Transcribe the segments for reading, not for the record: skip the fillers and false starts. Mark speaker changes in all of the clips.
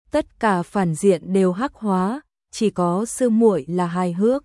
Speaker 1: tất cả phản diện đều hắc hóa, chỉ có sư muội là hài hước.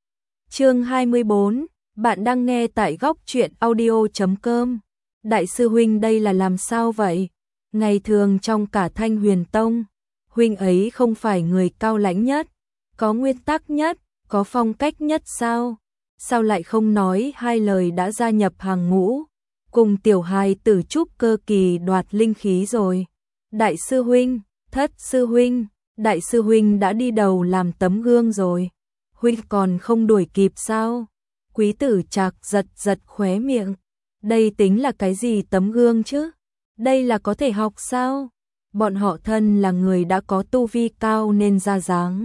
Speaker 1: Chương 24, bạn đang nghe tại góc truyện audio.com. Đại sư huynh đây là làm sao vậy? Ngày thường trong cả Thanh Huyền Tông, huynh ấy không phải người cao lãnh nhất, có nguyên tắc nhất, có phong cách nhất sao? Sao lại không nói hai lời đã gia nhập hàng ngũ, cùng tiểu hài tử trúc cơ kỳ đoạt linh khí rồi? Đại sư huynh, thất sư huynh, đại sư huynh đã đi đầu làm tấm gương rồi, huynh còn không đuổi kịp sao? Quý tử Trạc giật giật khóe miệng, đây tính là cái gì tấm gương chứ? Đây là có thể học sao? Bọn họ thân là người đã có tu vi cao nên ra dáng.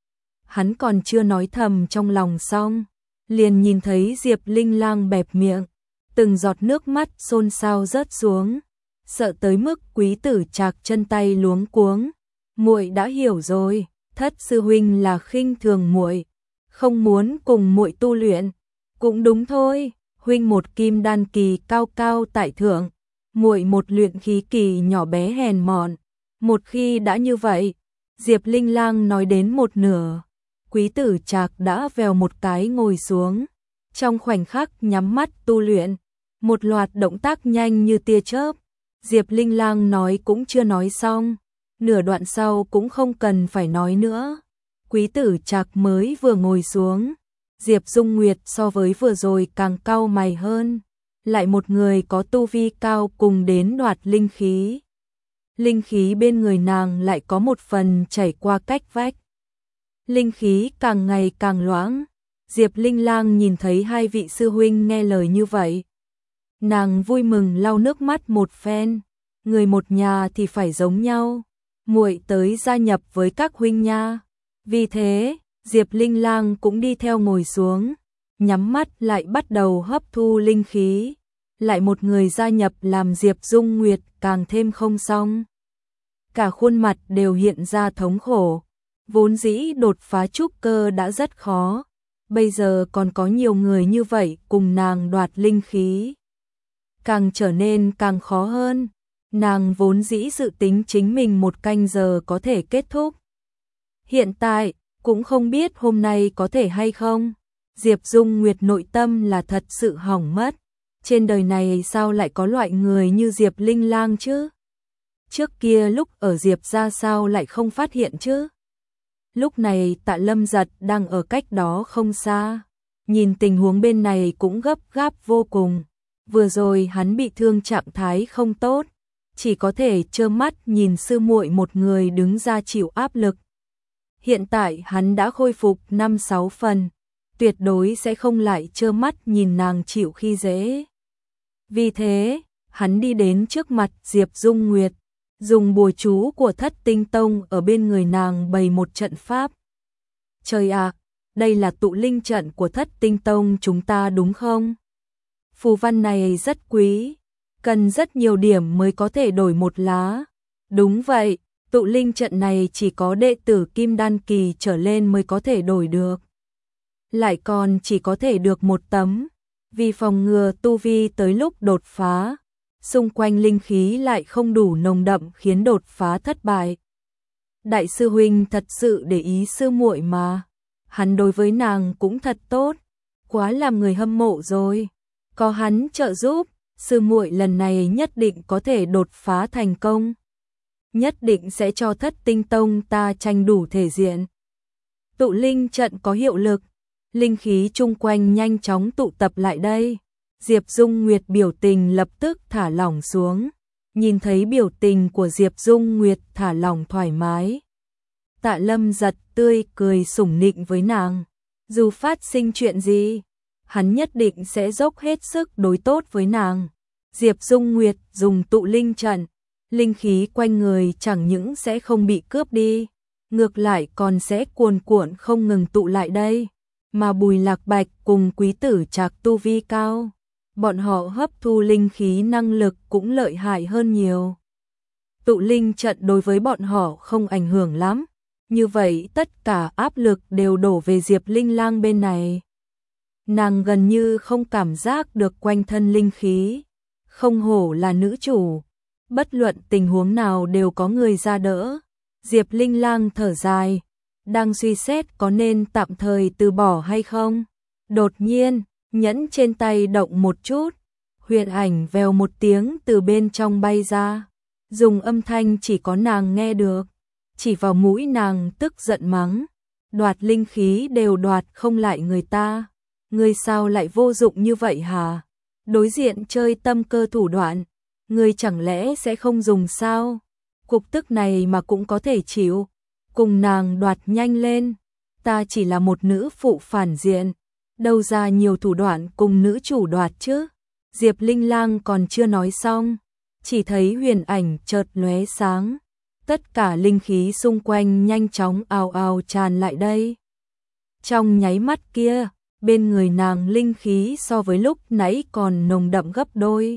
Speaker 1: Hắn còn chưa nói thầm trong lòng xong, liền nhìn thấy Diệp Linh Lang bẹp miệng, từng giọt nước mắt xôn xao rớt xuống, sợ tới mức Quý tử Trạc chân tay luống cuống. Muội đã hiểu rồi, thất sư huynh là khinh thường muội, không muốn cùng muội tu luyện. Cũng đúng thôi, huynh một kim đan kỳ cao cao tại thượng, muội một luyện khí kỳ nhỏ bé hèn mọn. Một khi đã như vậy, Diệp Linh Lang nói đến một nửa, Quý tử Trạc đã vèo một cái ngồi xuống, trong khoảnh khắc nhắm mắt tu luyện, một loạt động tác nhanh như tia chớp. Diệp Linh Lang nói cũng chưa nói xong, nửa đoạn sau cũng không cần phải nói nữa. Quý tử Trạc mới vừa ngồi xuống, Diệp Dung Nguyệt so với vừa rồi càng cau mày hơn, lại một người có tu vi cao cùng đến đoạt linh khí. Linh khí bên người nàng lại có một phần chảy qua cách vách. Linh khí càng ngày càng loãng, Diệp Linh Lang nhìn thấy hai vị sư huynh nghe lời như vậy. Nàng vui mừng lau nước mắt một phen, người một nhà thì phải giống nhau, muội tới gia nhập với các huynh nha. Vì thế, Diệp Linh Lang cũng đi theo ngồi xuống, nhắm mắt lại bắt đầu hấp thu linh khí. Lại một người gia nhập làm Diệp Dung Nguyệt càng thêm không xong. Cả khuôn mặt đều hiện ra thống khổ, vốn dĩ đột phá trúc cơ đã rất khó, bây giờ còn có nhiều người như vậy cùng nàng đoạt linh khí, càng trở nên càng khó hơn. Nàng vốn dĩ dự tính chính mình một canh giờ có thể kết thúc. Hiện tại, cũng không biết hôm nay có thể hay không. Diệp Dung Nguyệt nội tâm là thật sự hỏng mất. Trên đời này sao lại có loại người như Diệp Linh Lang chứ? Trước kia lúc ở Diệp gia sao lại không phát hiện chứ? Lúc này Tạ Lâm Giật đang ở cách đó không xa, nhìn tình huống bên này cũng gấp gáp vô cùng. Vừa rồi hắn bị thương trạng thái không tốt, chỉ có thể trơ mắt nhìn sư muội một người đứng ra chịu áp lực. Hiện tại hắn đã khôi phục 5-6 phần, tuyệt đối sẽ không lại trơ mắt nhìn nàng chịu khi dễ. Vì thế, hắn đi đến trước mặt Diệp Dung Nguyệt, dùng bùa chú của Thất Tinh Tông ở bên người nàng bày một trận pháp. Trời ạ, đây là tụ linh trận của Thất Tinh Tông chúng ta đúng không? Phù văn này rất quý, cần rất nhiều điểm mới có thể đổi một lá. Đúng vậy, tụ linh trận này chỉ có đệ tử Kim Đan kỳ trở lên mới có thể đổi được. Lại còn chỉ có thể được một tấm, vì phòng ngừa tu vi tới lúc đột phá, xung quanh linh khí lại không đủ nồng đậm khiến đột phá thất bại. Đại sư huynh thật sự để ý sư muội mà, hắn đối với nàng cũng thật tốt, quá làm người hâm mộ rồi. Có hắn trợ giúp, sư muội lần này nhất định có thể đột phá thành công. Nhất định sẽ cho Thất Tinh Tông ta tranh đủ thể diện. Tụ linh trận có hiệu lực, linh khí chung quanh nhanh chóng tụ tập lại đây. Diệp Dung Nguyệt biểu tình lập tức thả lỏng xuống, nhìn thấy biểu tình của Diệp Dung Nguyệt thả lỏng thoải mái. Tạ Lâm Giật tươi cười sủng nịnh với nàng, dù phát sinh chuyện gì, hắn nhất định sẽ dốc hết sức đối tốt với nàng. Diệp Dung Nguyệt dùng tụ linh trận, linh khí quanh người chẳng những sẽ không bị cướp đi, ngược lại còn sẽ cuồn cuộn không ngừng tụ lại đây. Mà Bùi Lạc Bạch cùng Quý tử Trạc tu vi cao, bọn họ hấp thu linh khí năng lực cũng lợi hại hơn nhiều. Tụ linh trận đối với bọn họ không ảnh hưởng lắm, như vậy tất cả áp lực đều đổ về Diệp Linh Lang bên này. Nàng gần như không cảm giác được quanh thân linh khí, không hổ là nữ chủ, bất luận tình huống nào đều có người ra đỡ. Diệp Linh Lang thở dài, đang suy xét có nên tạm thời từ bỏ hay không. Đột nhiên, nhẫn trên tay động một chút, huyền ảnh vèo một tiếng từ bên trong bay ra, dùng âm thanh chỉ có nàng nghe được, chỉ vào mũi nàng tức giận mắng, đoạt linh khí đều đoạt không lại người ta, ngươi sao lại vô dụng như vậy hả? Đối diện chơi tâm cơ thủ đoạn, ngươi chẳng lẽ sẽ không dùng sao? Cục tức này mà cũng có thể chịu, cùng nàng đoạt nhanh lên, ta chỉ là một nữ phụ phản diện, đâu ra nhiều thủ đoạn cùng nữ chủ đoạt chứ. Diệp Linh Lang còn chưa nói xong, chỉ thấy huyền ảnh chợt lóe sáng, tất cả linh khí xung quanh nhanh chóng ào ào tràn lại đây. Trong nháy mắt kia, bên người nàng linh khí so với lúc nãy còn nồng đậm gấp đôi.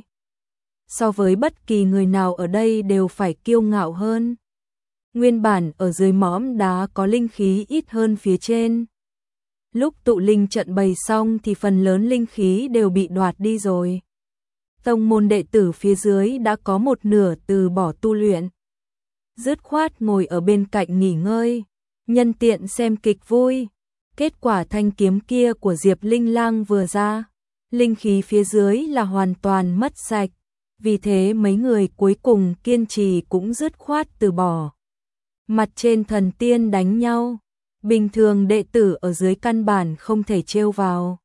Speaker 1: So với bất kỳ người nào ở đây đều phải kiêu ngạo hơn. Nguyên bản ở dưới mỏm đá có linh khí ít hơn phía trên. Lúc tụ linh trận bày xong thì phần lớn linh khí đều bị đoạt đi rồi. Tông môn đệ tử phía dưới đã có một nửa từ bỏ tu luyện. Dứt khoát ngồi ở bên cạnh nghỉ ngơi, nhân tiện xem kịch vui. Kết quả thanh kiếm kia của Diệp Linh Lang vừa ra, linh khí phía dưới là hoàn toàn mất sạch. Vì thế mấy người cuối cùng kiên trì cũng dứt khoát từ bỏ. Mặt trên thần tiên đánh nhau, bình thường đệ tử ở dưới căn bản không thể trêu vào.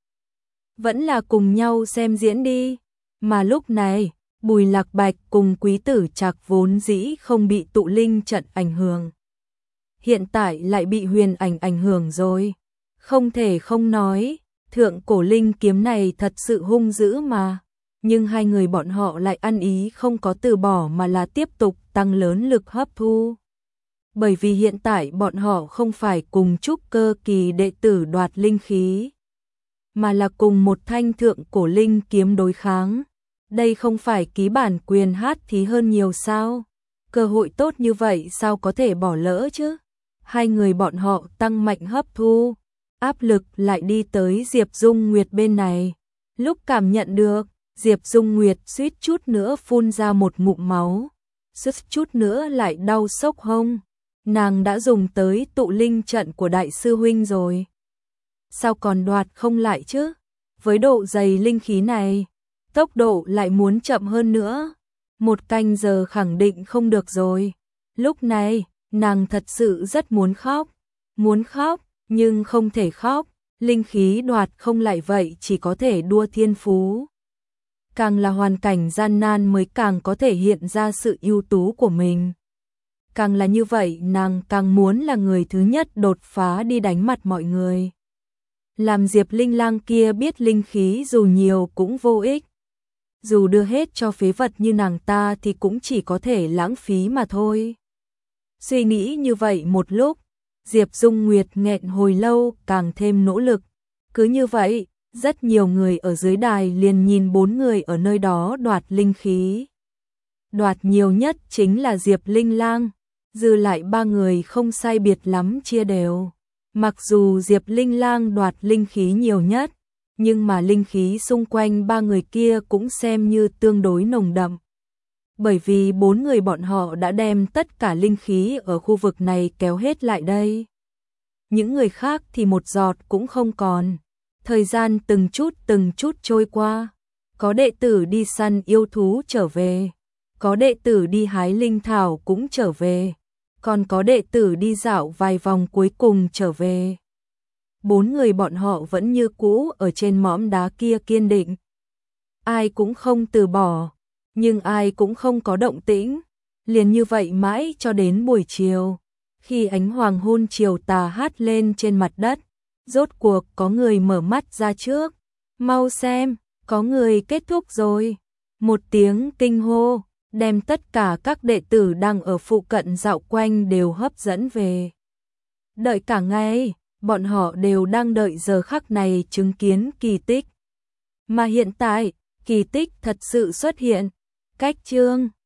Speaker 1: Vẫn là cùng nhau xem diễn đi. Mà lúc này, Bùi Lạc Bạch cùng Quý Tử Trạc vốn dĩ không bị tụ linh trận ảnh hưởng. Hiện tại lại bị huyền ảnh hưởng rồi. Không thể không nói, thượng cổ linh kiếm này thật sự hung dữ mà. Nhưng hai người bọn họ lại ăn ý không có từ bỏ mà là tiếp tục tăng lớn lực hấp thu. Bởi vì hiện tại bọn họ không phải cùng trúc cơ kỳ đệ tử đoạt linh khí, mà là cùng một thanh thượng cổ linh kiếm đối kháng. Đây không phải ký bản quyền hát thí hơn nhiều sao? Cơ hội tốt như vậy sao có thể bỏ lỡ chứ? Hai người bọn họ tăng mạnh hấp thu, áp lực lại đi tới Diệp Dung Nguyệt bên này. Lúc cảm nhận được, Diệp Dung Nguyệt suýt chút nữa phun ra một ngụm máu, suýt chút nữa lại đau sốc hông. Nàng đã dùng tới tụ linh trận của đại sư huynh rồi. Sao còn đoạt không lại chứ? Với độ dày linh khí này, tốc độ lại muốn chậm hơn nữa. 1 canh giờ khẳng định không được rồi. Lúc này, nàng thật sự rất muốn khóc, nhưng không thể khóc. Linh khí đoạt không lại vậy chỉ có thể đua thiên phú. Càng là hoàn cảnh gian nan mới càng có thể hiện ra sự ưu tú của mình. Càng là như vậy nàng càng muốn là người thứ nhất đột phá đi đánh mặt mọi người. Làm Diệp Linh Lang kia biết linh khí dù nhiều cũng vô ích. Dù đưa hết cho phế vật như nàng ta thì cũng chỉ có thể lãng phí mà thôi. Suy nghĩ như vậy một lúc, Diệp Dung Nguyệt nghẹn hồi lâu càng thêm nỗ lực. Cứ như vậy, rất nhiều người ở dưới đài liền nhìn 4 người ở nơi đó đoạt linh khí. Đoạt nhiều nhất chính là Diệp Linh Lang, dư lại 3 người không sai biệt lắm chia đều. Mặc dù Diệp Linh Lang đoạt linh khí nhiều nhất, nhưng mà linh khí xung quanh 3 người kia cũng xem như tương đối nồng đậm. Bởi vì 4 người bọn họ đã đem tất cả linh khí ở khu vực này kéo hết lại đây. Những người khác thì một giọt cũng không còn. Thời gian từng chút trôi qua. Có đệ tử đi săn yêu thú trở về. Có đệ tử đi hái linh thảo cũng trở về. Còn có đệ tử đi dạo vài vòng cuối cùng trở về. 4 người bọn họ vẫn như cũ ở trên mỏm đá kia kiên định. Ai cũng không từ bỏ, nhưng ai cũng không có động tĩnh. Liền như vậy mãi cho đến buổi chiều. Khi ánh hoàng hôn chiều tà hát lên trên mặt đất, rốt cuộc có người mở mắt ra trước. Mau xem, có người kết thúc rồi. Một tiếng kinh hô, đem tất cả các đệ tử đang ở phụ cận dạo quanh đều hấp dẫn về. Đợi cả ngày, bọn họ đều đang đợi giờ khắc này chứng kiến kỳ tích. Mà hiện tại, kỳ tích thật sự xuất hiện. Cách chương